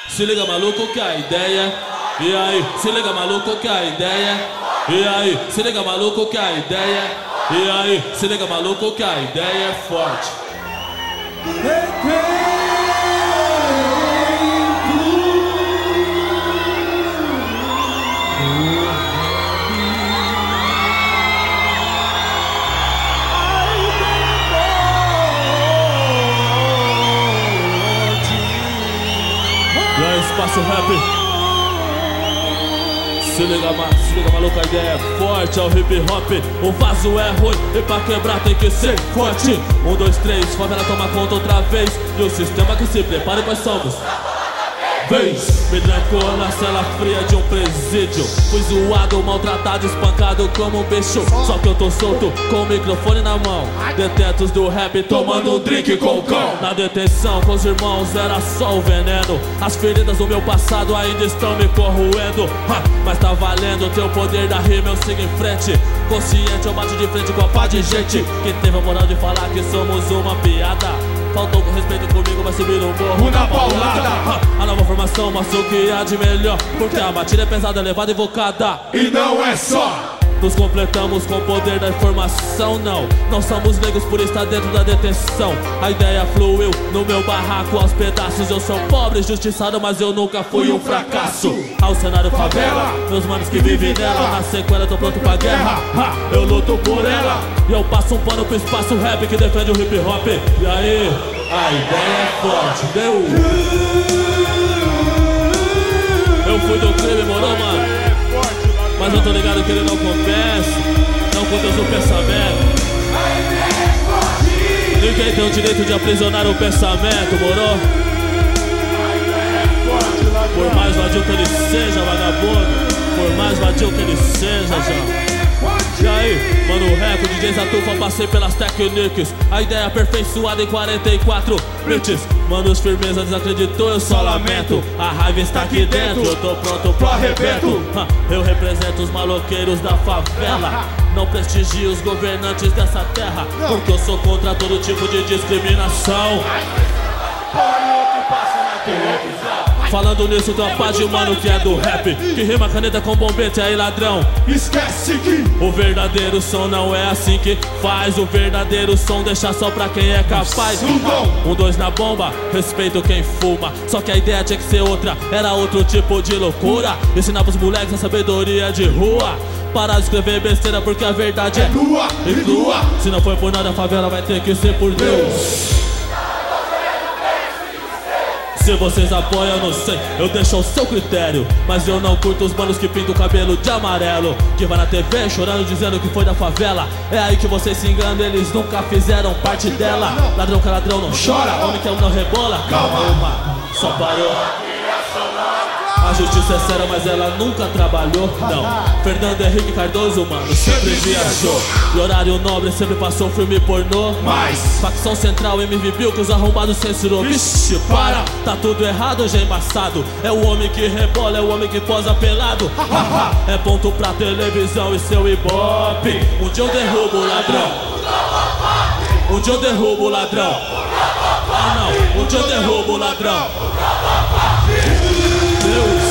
Se liga maluco que a ideia. E aí, se liga maluco que a ideia. E aí, se liga maluco que a ideia. E aí, se liga maluco que a ideia é forte. E aí, espaço rap. Se liga maluco, a ideia é forte, é o hip hop. O vaso é ruim e pra quebrar tem que ser forte. 1, 2, 3, favela toma conta outra vez. E o sistema que se prepare, quais somos? Me trancou na cela fria de um presídio. Fui zoado, maltratado, espancado como um bicho. Só que eu tô solto com o microfone na mão. Detentos do rap tomando um drink com o cão. Na detenção com os irmãos era só o veneno. As feridas do meu passado ainda estão me corroendo. Mas tá valendo, teu poder da rima eu sigo em frente. Consciente eu bato de frente com a pá de gente que teve a moral de falar que somos uma piada. Faltou com respeito comigo, vai subir no morro na paulada. A nova formação mostra o que há de melhor, porque a batida é pesada, elevada e invocada. E não é só. Nos completamos com o poder da informação, não somos leigos por estar dentro da detenção. A ideia fluiu no meu barraco aos pedaços. Eu sou pobre, injustiçado, mas eu nunca fui um fracasso. Ao cenário favela, meus manos que vivem nela. Na sequela tô pronto pra guerra, eu luto por ela. E eu passo um pano pro espaço rap que defende o hip hop. E aí, a ideia é forte, deu. Eu fui do crime, moro, mano? Mas eu tô ligado que ele não compensa, não conduz o pensamento. Ninguém tem o direito de aprisionar o pensamento, moro? Por mais vadio que ele seja, vagabundo, por mais vadio que ele seja, já. E aí, mano, o recorde de Zatufa, passei pelas técnicas. A ideia aperfeiçoada em 44 bits. Manos, firmeza desacreditou, eu só lamento. A raiva está aqui dentro, eu tô pronto pro arrebento. Eu represento os maloqueiros da favela. Não prestigio os governantes dessa terra, porque eu sou contra todo tipo de discriminação. Falando nisso, tem uma paz de mano que é do rap, que rima caneta com bombete, aí ladrão. Esquece que o verdadeiro som não é assim que faz. O verdadeiro som deixa só pra quem é capaz. 1, 2 na bomba, respeito quem fuma. Só que a ideia tinha que ser outra, era outro tipo de loucura. Ensinar pros moleques a sabedoria de rua. Parar de escrever besteira porque a verdade é nua e crua. Se não for por nada, a favela vai ter que ser por Deus. Se vocês apoiam, eu não sei, eu deixo ao seu critério. Mas eu não curto os manos que pintam o cabelo de amarelo, que vai na TV chorando dizendo que foi da favela. É aí que vocês se enganam, eles nunca fizeram parte dela. Ladrão que ladrão não chora, homem que não rebola. Calma, só parou. A justiça é séria, mas ela nunca trabalhou, não. Fernando Henrique Cardoso, mano, sempre viajou. E horário nobre sempre passou filme pornô. Mas facção central, MV Bill, que os arrombados censurou. Vixe, para, tá tudo errado, já embaçado. É o homem que rebola, é o homem que posa pelado. É ponto pra televisão e seu ibope. Um dia eu derrubo o ladrão. Um dia eu derrubo o ladrão. Ah não, um dia eu derrubo o ladrão. Deus.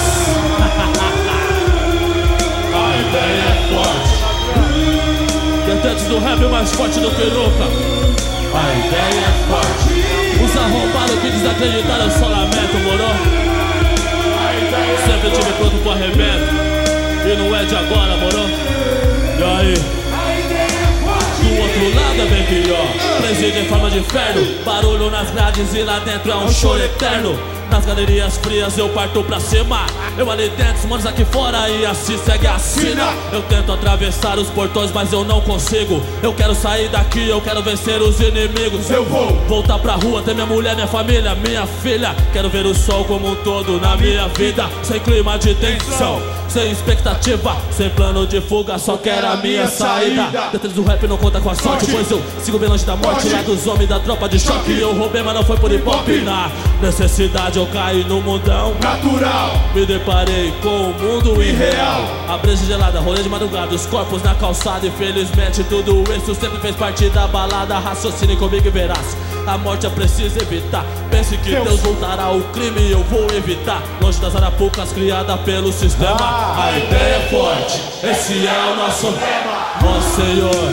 A ideia é forte. Detentos do rap mais forte do que nunca. A ideia é forte. Os arrombados que desacreditaram, eu só lamento, moro? Sempre tive pronto pro arrebento. E não é de agora, moro? E aí? Do outro lado é bem pior. Presídio em forma de inferno. Barulho nas grades e lá dentro é um choro eterno. Nas galerias frias eu parto pra cima. Eu ali dentro, os manos aqui fora e assim segue a sina. Eu tento atravessar os portões, mas eu não consigo. Eu quero sair daqui, eu quero vencer os inimigos. Eu vou voltar pra rua, ter minha mulher, minha família, minha filha. Quero ver o sol como um todo na minha vida. Sem clima de tensão, sem expectativa, sem plano de fuga, só quero a minha saída. Detalhes do rap não conta com a sorte, pois eu sigo bem longe da morte. Lá dos homens da tropa de choque. Eu roubei, mas não foi por hip hop. Na necessidade eu caí no mundão natural. Me deparei com o mundo irreal. A breja gelada, rolê de madrugada, os corpos na calçada. Infelizmente tudo isso sempre fez parte da balada. Raciocine comigo e verás, a morte é preciso evitar. Pense que Deus voltará ao crime e eu vou evitar. Longe das arapucas criadas pelo sistema. A ideia é forte, esse é o nosso ó Senhor.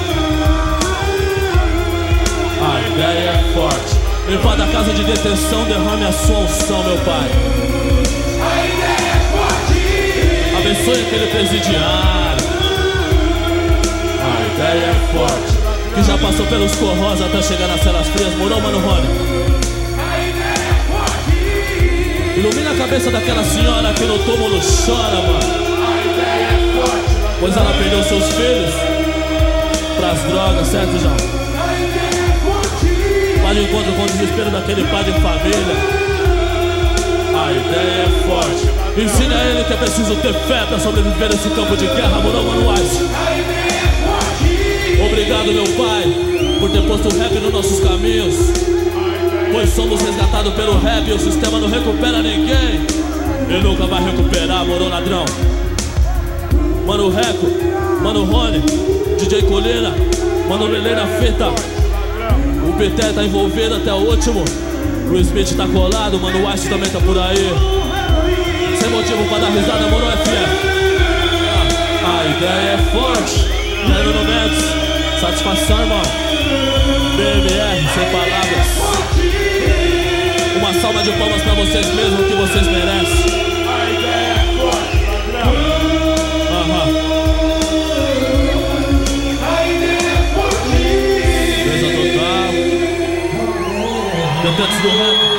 A ideia é forte. Invada a casa de detenção, derrame a sua unção, meu pai. A ideia é forte. Abençoe aquele presidiário. A ideia é forte. Que já passou pelos corrós até chegar nas celas frias. Morou, mano, Rony? A ideia é forte. Ilumina a cabeça daquela senhora que no túmulo chora, mano. A ideia é forte. Pois ela perdeu seus filhos pras drogas, certo, João? A ideia é forte. Vai de encontro com o desespero daquele pai de família. A ideia é forte. Ensina a ele que é preciso ter fé pra sobreviver nesse campo de guerra, morou, mano, Wise? A ideia é forte. Obrigado, meu pai, por ter posto o rap nos nossos caminhos. Pois somos resgatados pelo rap e o sistema não recupera ninguém. E nunca vai recuperar, morou, ladrão. Mano Reco, Mano Rony, DJ Colina, Mano Lelê na fita. O PT tá envolvido até o último. O Smith tá colado, Mano Wise também tá por aí. Sem motivo pra dar risada, Mano FF. A ideia é forte. Jair Mendes, satisfação, irmão. BMR, sem palavras. Uma salva de palmas pra vocês mesmos, que vocês merecem. A ideia é forte, ladrão. A ideia é forte. Beleza total. Detentos do rap.